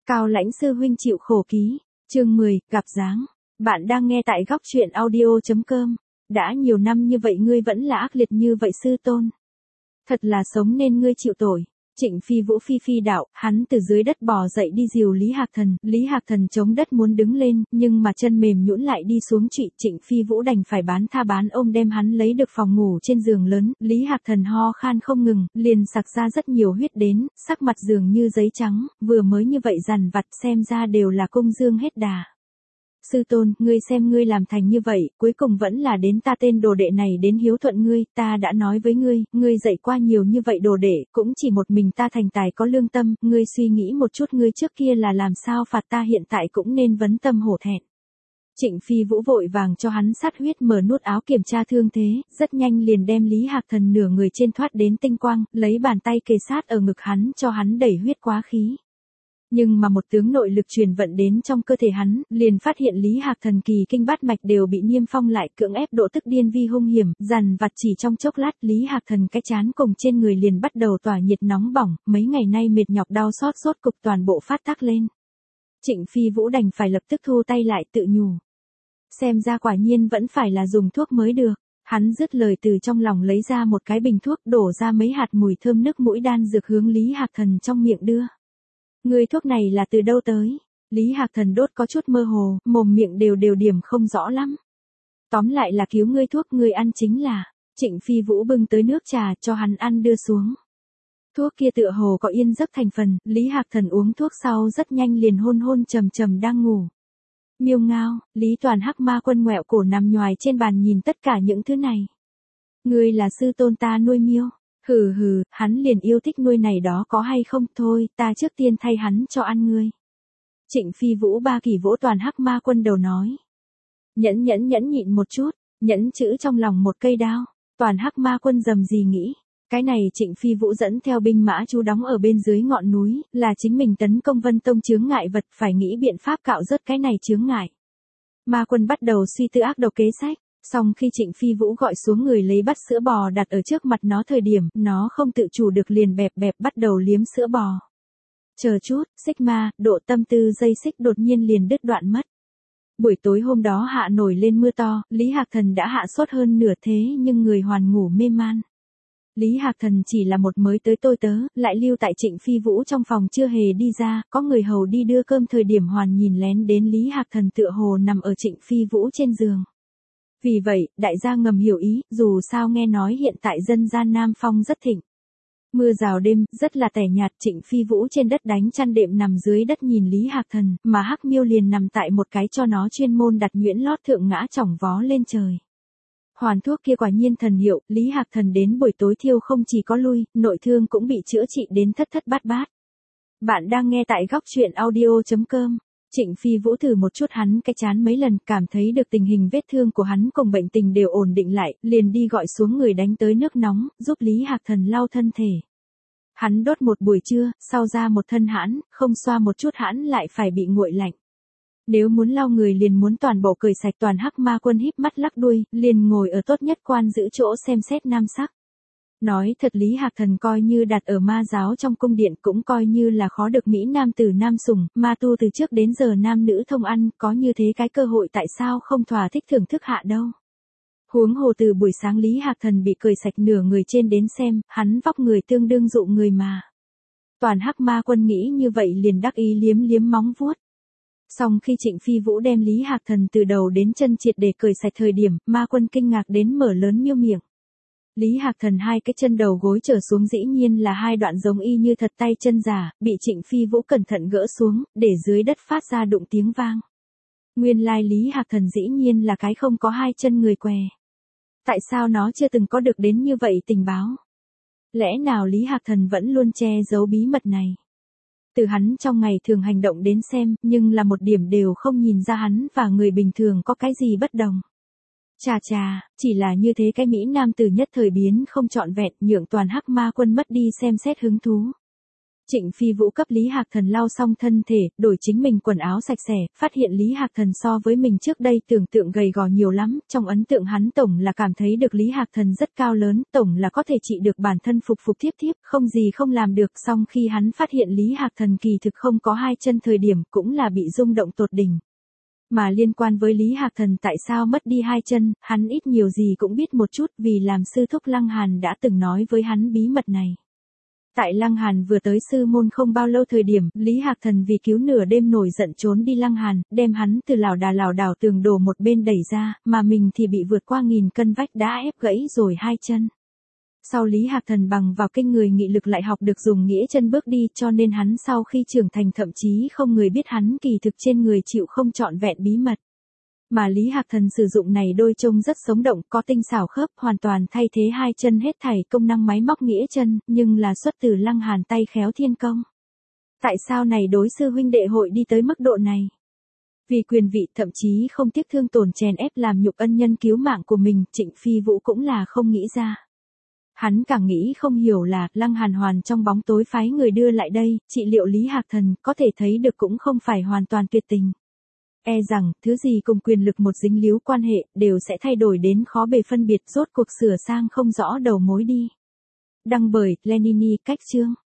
Cao Lãnh sư huynh chịu khổ ký, chương 10, gặp dáng. Bạn đang nghe tại góc truyện audio.com. Đã nhiều năm như vậy ngươi vẫn là ác liệt như vậy sư tôn. Thật là sống nên ngươi chịu tội. Trịnh Phi Vũ phi đạo, hắn từ dưới đất bò dậy đi dìu Lý Hạc Thần chống đất muốn đứng lên, nhưng mà chân mềm nhũn lại đi xuống Trịnh Phi Vũ đành phải bán tha bán ôm đem hắn lấy được phòng ngủ trên giường lớn, Lý Hạc Thần ho khan không ngừng, liền sặc ra rất nhiều huyết đến, sắc mặt dường như giấy trắng, vừa mới như vậy dằn vặt xem ra đều là công dương hết đà. Sư tôn, ngươi xem ngươi làm thành như vậy, cuối cùng vẫn là đến ta tên đồ đệ này đến hiếu thuận ngươi, ta đã nói với ngươi, ngươi dạy qua nhiều như vậy đồ đệ, cũng chỉ một mình ta thành tài có lương tâm, ngươi suy nghĩ một chút ngươi trước kia là làm sao phạt ta hiện tại cũng nên vấn tâm hổ thẹn. Trịnh Phi Vũ vội vàng cho hắn sát huyết mở nút áo kiểm tra thương thế, rất nhanh liền đem Lý Hạc Thần nửa người trên thoát đến tinh quang, lấy bàn tay kề sát ở ngực hắn cho hắn đẩy huyết quá khí. Nhưng mà một tướng nội lực truyền vận đến trong cơ thể hắn, liền phát hiện Lý Hạc Thần kỳ kinh bát mạch đều bị niêm phong lại, cưỡng ép độ tức điên vi hung hiểm, dằn vặt chỉ trong chốc lát Lý Hạc Thần cái chán cùng trên người liền bắt đầu tỏa nhiệt nóng bỏng, mấy ngày nay mệt nhọc đau xót sốt cục toàn bộ phát tác lên. Trịnh Phi Vũ đành phải lập tức thu tay lại tự nhủ. Xem ra quả nhiên vẫn phải là dùng thuốc mới được. Hắn dứt lời từ trong lòng lấy ra một cái bình thuốc đổ ra mấy hạt mùi thơm nước mũi đan dược hướng Lý Hạc Thần trong miệng đưa. Người thuốc này là từ đâu tới? Lý Hạc Thần đốt có chút mơ hồ, mồm miệng đều điểm không rõ lắm. Tóm lại là cứu ngươi thuốc ngươi ăn chính là. Trịnh Phi Vũ bưng tới nước trà cho hắn ăn đưa xuống. Thuốc kia tựa hồ có yên giấc thành phần, Lý Hạc Thần uống thuốc sau rất nhanh liền hôn trầm đang ngủ. Miêu ngao, Lý Toàn Hắc Ma Quân ngoẹo cổ nằm nhoài trên bàn nhìn tất cả những thứ này. Ngươi là sư tôn ta nuôi miêu. Hừ, hắn liền yêu thích nuôi này đó có hay không, thôi, ta trước tiên thay hắn cho ăn ngươi. Trịnh Phi Vũ ba kỳ vỗ Toàn Hắc Ma Quân đầu nói. Nhẫn nhịn một chút, nhẫn chữ trong lòng một cây đao, Toàn Hắc Ma Quân dầm gì nghĩ. Cái này Trịnh Phi Vũ dẫn theo binh mã trú đóng ở bên dưới ngọn núi, là chính mình tấn công Vân Tông chướng ngại vật, phải nghĩ biện pháp cạo rớt cái này chướng ngại. Ma Quân bắt đầu suy tư ác độc kế sách. Xong khi Trịnh Phi Vũ gọi xuống người lấy bát sữa bò đặt ở trước mặt nó thời điểm, nó không tự chủ được liền bẹp bắt đầu liếm sữa bò. Chờ chút, xích ma, độ tâm tư dây xích đột nhiên liền đứt đoạn mất. Buổi tối hôm đó hạ nổi lên mưa to, Lý Hạc Thần đã hạ sốt hơn nửa thế nhưng người hoàn ngủ mê man. Lý Hạc Thần chỉ là một mới tới tôi tớ, lại lưu tại Trịnh Phi Vũ trong phòng chưa hề đi ra, có người hầu đi đưa cơm thời điểm hoàn nhìn lén đến Lý Hạc Thần tựa hồ nằm ở Trịnh Phi Vũ trên giường. Vì vậy, đại gia ngầm hiểu ý, dù sao nghe nói hiện tại dân gian Nam Phong rất thịnh. Mưa rào đêm, rất là tẻ nhạt, Trịnh Phi Vũ trên đất đánh chăn đệm nằm dưới đất nhìn Lý Hạc Thần, mà Hắc Miêu liền nằm tại một cái cho nó chuyên môn đặt nhuyễn lót thượng ngã chỏng vó lên trời. Hoàn thuốc kia quả nhiên thần hiệu, Lý Hạc Thần đến buổi tối thiêu không chỉ có lui, nội thương cũng bị chữa trị đến thất bát. Bạn đang nghe tại góc truyện audio.com. Trịnh Phi Vũ thử một chút hắn cái chán mấy lần, cảm thấy được tình hình vết thương của hắn cùng bệnh tình đều ổn định lại, liền đi gọi xuống người đánh tới nước nóng, giúp Lý Hạc Thần lau thân thể. Hắn đốt một buổi trưa, sau ra một thân hãn, không xoa một chút hãn lại phải bị nguội lạnh. Nếu muốn lau người liền muốn toàn bộ cởi sạch. Toàn Hắc Ma Quân híp mắt lắc đuôi, liền ngồi ở tốt nhất quan giữ chỗ xem xét nam sắc. Nói thật Lý Hạc Thần coi như đặt ở ma giáo trong cung điện cũng coi như là khó được mỹ nam tử nam sủng, ma tu từ trước đến giờ nam nữ thông ăn, có như thế cái cơ hội tại sao không thỏa thích thưởng thức hạ đâu. Huống hồ từ buổi sáng Lý Hạc Thần bị cởi sạch nửa người trên đến xem, hắn vóc người tương đương dụ người mà. Toàn Hắc Ma Quân nghĩ như vậy liền đắc ý liếm móng vuốt. Xong khi Trịnh Phi Vũ đem Lý Hạc Thần từ đầu đến chân triệt để cởi sạch thời điểm, Ma Quân kinh ngạc đến mở lớn miêu miệng. Lý Hạc Thần hai cái chân đầu gối trở xuống dĩ nhiên là hai đoạn giống y như thật tay chân giả, bị Trịnh Phi Vũ cẩn thận gỡ xuống, để dưới đất phát ra đụng tiếng vang. Nguyên lai Lý Hạc Thần dĩ nhiên là cái không có hai chân người què. Tại sao nó chưa từng có được đến như vậy tình báo? Lẽ nào Lý Hạc Thần vẫn luôn che giấu bí mật này? Từ hắn trong ngày thường hành động đến xem, nhưng là một điểm đều không nhìn ra hắn và người bình thường có cái gì bất đồng. Chà, chỉ là như thế cái mỹ nam tử nhất thời biến không trọn vẹn, nhượng Toàn Hắc Ma Quân mất đi xem xét hứng thú. Trịnh Phi Vũ cấp Lý Hạc Thần lau xong thân thể, đổi chính mình quần áo sạch sẽ, phát hiện Lý Hạc Thần so với mình trước đây tưởng tượng gầy gò nhiều lắm, trong ấn tượng hắn tổng là cảm thấy được Lý Hạc Thần rất cao lớn, tổng là có thể trị được bản thân phục phục thiếp thiếp, không gì không làm được, song khi hắn phát hiện Lý Hạc Thần kỳ thực không có hai chân thời điểm, cũng là bị rung động tột đỉnh. Mà liên quan với Lý Hạc Thần tại sao mất đi hai chân, hắn ít nhiều gì cũng biết một chút vì làm sư thúc Lăng Hàn đã từng nói với hắn bí mật này. Tại Lăng Hàn vừa tới sư môn không bao lâu thời điểm, Lý Hạc Thần vì cứu nửa đêm nổi giận trốn đi Lăng Hàn, đem hắn từ lảo đảo tường đổ một bên đẩy ra, mà mình thì bị vượt qua 1000 cân vách đá ép gãy rồi hai chân. Sau Lý Hạc Thần bằng vào kinh người nghị lực lại học được dùng nghĩa chân bước đi, cho nên hắn sau khi trưởng thành thậm chí không người biết hắn kỳ thực trên người chịu không trọn vẹn bí mật. Mà Lý Hạc Thần sử dụng này đôi trông rất sống động, có tinh xảo khớp, hoàn toàn thay thế hai chân hết thảy công năng máy móc nghĩa chân, nhưng là xuất từ Lăng Hàn tay khéo thiên công. Tại sao này đối sư huynh đệ hội đi tới mức độ này? Vì quyền vị thậm chí không tiếc thương tổn chèn ép làm nhục ân nhân cứu mạng của mình, Trịnh Phi Vũ cũng là không nghĩ ra. Hắn càng nghĩ không hiểu là, Lăng Hàn hoàn trong bóng tối phái người đưa lại đây, trị liệu Lý Hạc Thần, có thể thấy được cũng không phải hoàn toàn tuyệt tình. E rằng, thứ gì cùng quyền lực một dính líu quan hệ, đều sẽ thay đổi đến khó bề phân biệt, rốt cuộc sửa sang không rõ đầu mối đi. Đăng bởi, Lenini, cách chương.